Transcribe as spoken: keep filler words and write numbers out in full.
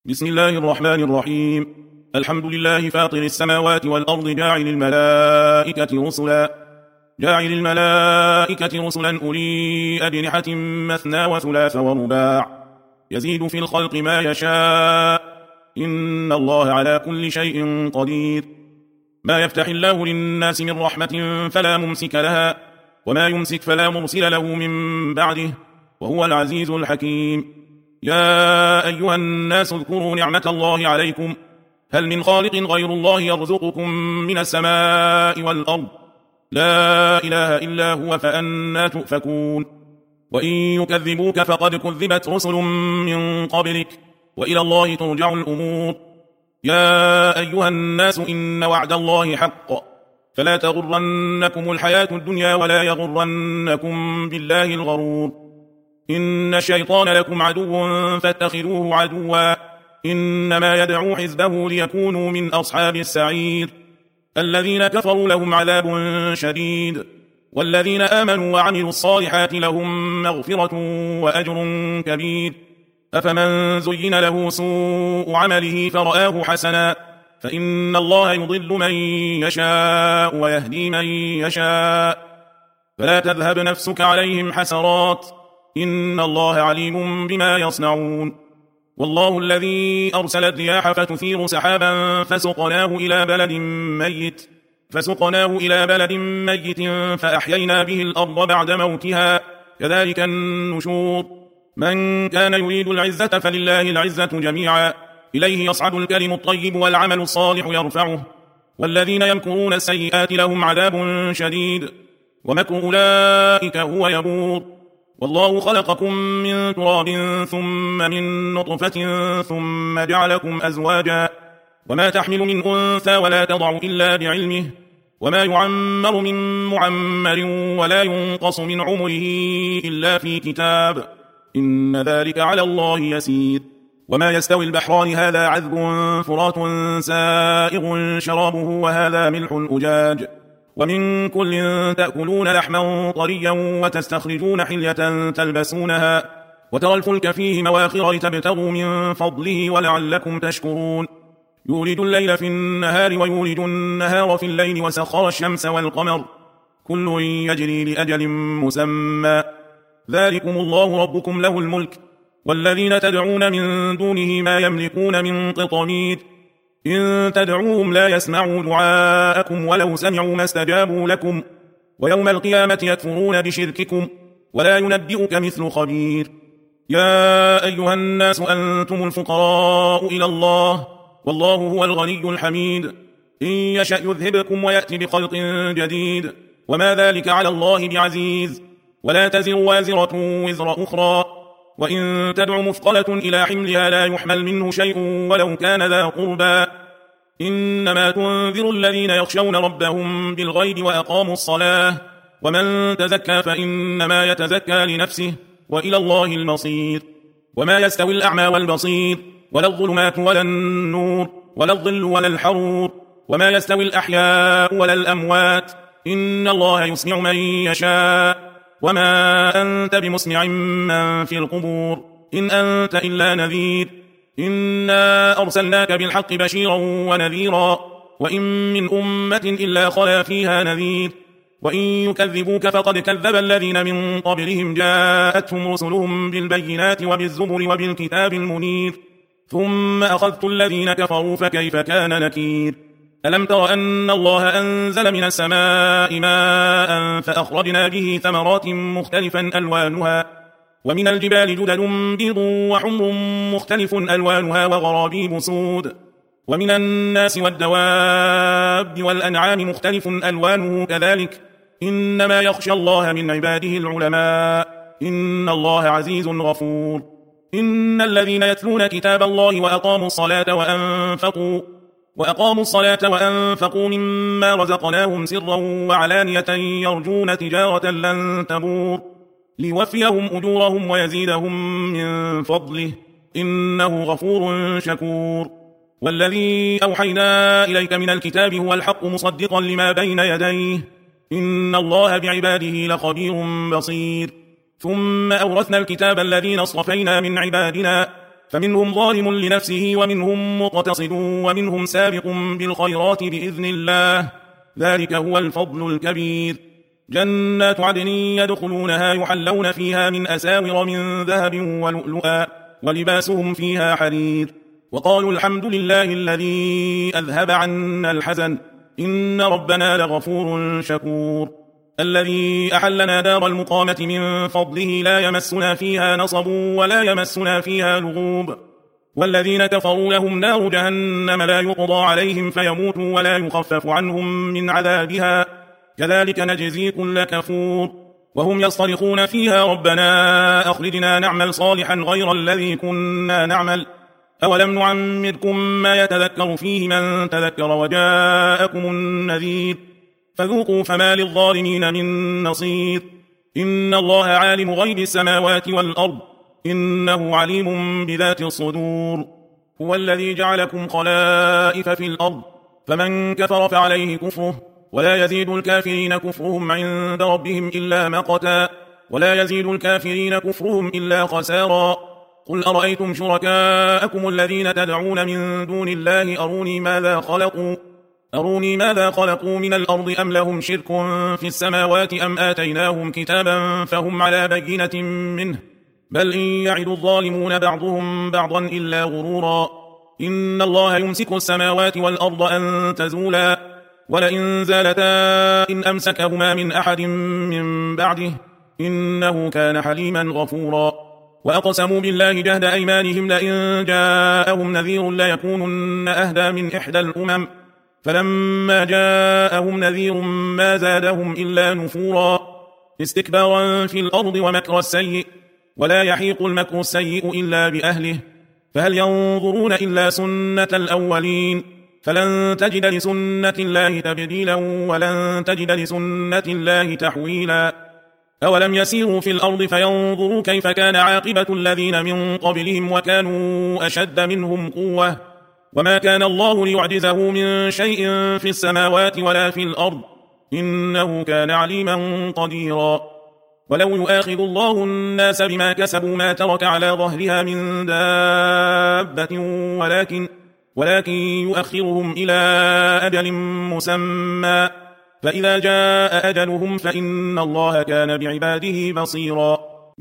بسم الله الرحمن الرحيم. الحمد لله فاطر السماوات والأرض جاعل الملائكة رسلا جاعل الملائكة رسلا أولي أجنحة مثنى وثلاث ورباع يزيد في الخلق ما يشاء إن الله على كل شيء قدير. ما يفتح الله للناس من رحمة فلا ممسك لها وما يمسك فلا مرسل له من بعده وهو العزيز الحكيم. يا أيها الناس اذكروا نعمة الله عليكم هل من خالق غير الله يرزقكم من السماء والأرض لا إله إلا هو فأنى تؤفكون. وإن يكذبوك فقد كذبت رسل من قبلك وإلى الله ترجع الأمور. يا أيها الناس إن وعد الله حق فلا تغرنكم الحياة الدنيا ولا يغرنكم بالله الغرور. إن الشيطان لكم عدو فاتخذوه عدوا إنما يدعو حزبه ليكونوا من أصحاب السعير. الذين كفروا لهم عذاب شديد والذين آمنوا وعملوا الصالحات لهم مغفرة وأجر كبير. أفمن زين له سوء عمله فرآه حسنا فإن الله يضل من يشاء ويهدي من يشاء فلا تذهب نفسك عليهم حسرات إن الله عليم بما يصنعون. والله الذي أرسل الرياح فتثير سحابا فسقناه إلى بلد ميت فسقناه إلى بلد ميت فأحيينا به الأرض بعد موتها كذلك النشور. من كان يريد العزة فلله العزة جميعا إليه يصعد الكلم الطيب والعمل الصالح يرفعه والذين يمكرون السيئات لهم عذاب شديد ومكر أولئك هو يبور. والله خلقكم من تراب ثم من نطفة ثم جعلكم أزواجا وما تحمل من أنثى ولا تضع إلا بعلمه وما يعمر من معمر ولا ينقص من عمره إلا في كتاب إن ذلك على الله يسير. وما يستوي البحران هذا عذب فرات سائغ شرابه وهذا ملح أجاج ومن كل تأكلون لحما طريا وتستخرجون حلية تلبسونها وترى الفلك فيه مواخر لتبتغوا من فضله ولعلكم تشكرون. يولد الليل في النهار ويولد النهار في الليل وسخر الشمس والقمر كل يجري لأجل مسمى ذلكم الله ربكم له الملك والذين تدعون من دونه ما يملكون من قطمير إن تدعوهم لا يسمعوا دعاءكم ولو سمعوا ما استجابوا لكم ويوم القيامة يكفرون بشرككم ولا ينبئك مثل خبير. يا أيها الناس أنتم الفقراء إلى الله والله هو الغني الحميد. إن يشأ يذهبكم ويأتي بخلق جديد وما ذلك على الله بعزيز. ولا تزر وازرة وزر أخرى وإن تدع مثقلة إلى حملها لا يحمل منه شيء ولو كان ذا قربى إنما تنذر الذين يخشون ربهم بالغيب وأقاموا الصلاة ومن تزكى فإنما يتزكى لنفسه وإلى الله المصير. وما يستوي الأعمى والبصير ولا الظلمات ولا النور ولا الظل ولا الحرور وما يستوي الأحياء ولا الأموات إن الله يسمع من يشاء وما أنت بمسمع من في القبور إن أنت إلا نذير. إنا أرسلناك بالحق بشيرا ونذيرا وإن من أمة إلا خلا فيها نذير. وإن يكذبوك فقد كذب الذين من قبلهم جاءتهم رسلهم بالبينات وبالزبر وبالكتاب المنير ثم أخذت الذين كفروا فكيف كان نكير. ألم تر أن الله أنزل من السماء ماء فأخرجنا به ثمرات مختلفا ألوانها ومن الجبال جدد بيض وحمر مختلف ألوانها وغرابيب سود ومن الناس والدواب والأنعام مختلف ألوانه كذلك إنما يخشى الله من عباده العلماء إن الله عزيز غفور. إن الذين يتلون كتاب الله وأقاموا الصلاة وأنفقوا وأقاموا الصلاة وأنفقوا مما رزقناهم سرا وعلانية يرجون تجارة لن تبور ليوفيهم أجورهم ويزيدهم من فضله إنه غفور شكور. والذي أوحينا إليك من الكتاب هو الحق مصدقا لما بين يديه إن الله بعباده لخبير بصير. ثم أورثنا الكتاب الذين اصطفينا من عبادنا فمنهم ظالم لنفسه ومنهم مقتصد ومنهم سابق بالخيرات بإذن الله، ذلك هو الفضل الكبير. جنات عدن يدخلونها يحلون فيها من أساور من ذهب ولؤلؤا ولباسهم فيها حرير، وقالوا الحمد لله الذي أذهب عنا الحزن إن ربنا لغفور شكور. الذي أحلنا دار المقامة من فضله لا يمسنا فيها نصب ولا يمسنا فيها لغوب. والذين كفروا لهم نار جهنم لا يقضى عليهم فيموتوا ولا يخفف عنهم من عذابها كذلك نجزي كل كفور. وهم يصطرخون فيها ربنا أخرجنا نعمل صالحا غير الذي كنا نعمل أولم نعمركم ما يتذكر فيه من تذكر وجاءكم النذير فذوقوا فما للظالمين من نصير. إن الله عالم غيب السماوات والأرض إنه عليم بذات الصدور. هو الذي جعلكم خلائف في الأرض فمن كفر فعليه كفره ولا يزيد الكافرين كفرهم عند ربهم إلا مقتا ولا يزيد الكافرين كفرهم إلا خسارا. قل أرأيتم شركاءكم الذين تدعون من دون الله أروني ماذا خلقوا أروني ماذا خلقوا من الأرض أم لهم شرك في السماوات أم آتيناهم كتابا فهم على بينة منه بل إن يعد الظالمون بعضهم بعضا إلا غرورا. إن الله يمسك السماوات والأرض أن تزولا ولئن زالتا إن أمسكهما من أحد من بعده إنه كان حليما غفورا. وأقسموا بالله جهد أيمانهم لئن جاءهم نذير ليكونن أهدى من إحدى الأمم فلما جاءهم نذير ما زادهم إلا نفورا استكبارا في الأرض ومكر السيء ولا يحيق المكر السيء إلا بأهله فهل ينظرون إلا سنة الأولين فلن تجد لسنة الله تبديلا ولن تجد لسنة الله تحويلا. أولم يسيروا في الأرض فينظروا كيف كان عاقبة الذين من قبلهم وكانوا أشد منهم قوة وما كان الله ليعجزه من شيء في السماوات ولا في الأرض إنه كان عليما قديرا. ولو يؤاخذ الله الناس بما كسبوا ما ترك على ظهرها من دابة ولكن, ولكن يؤخرهم إلى أجل مسمى فإذا جاء أجلهم فإن الله كان بعباده بصيرا.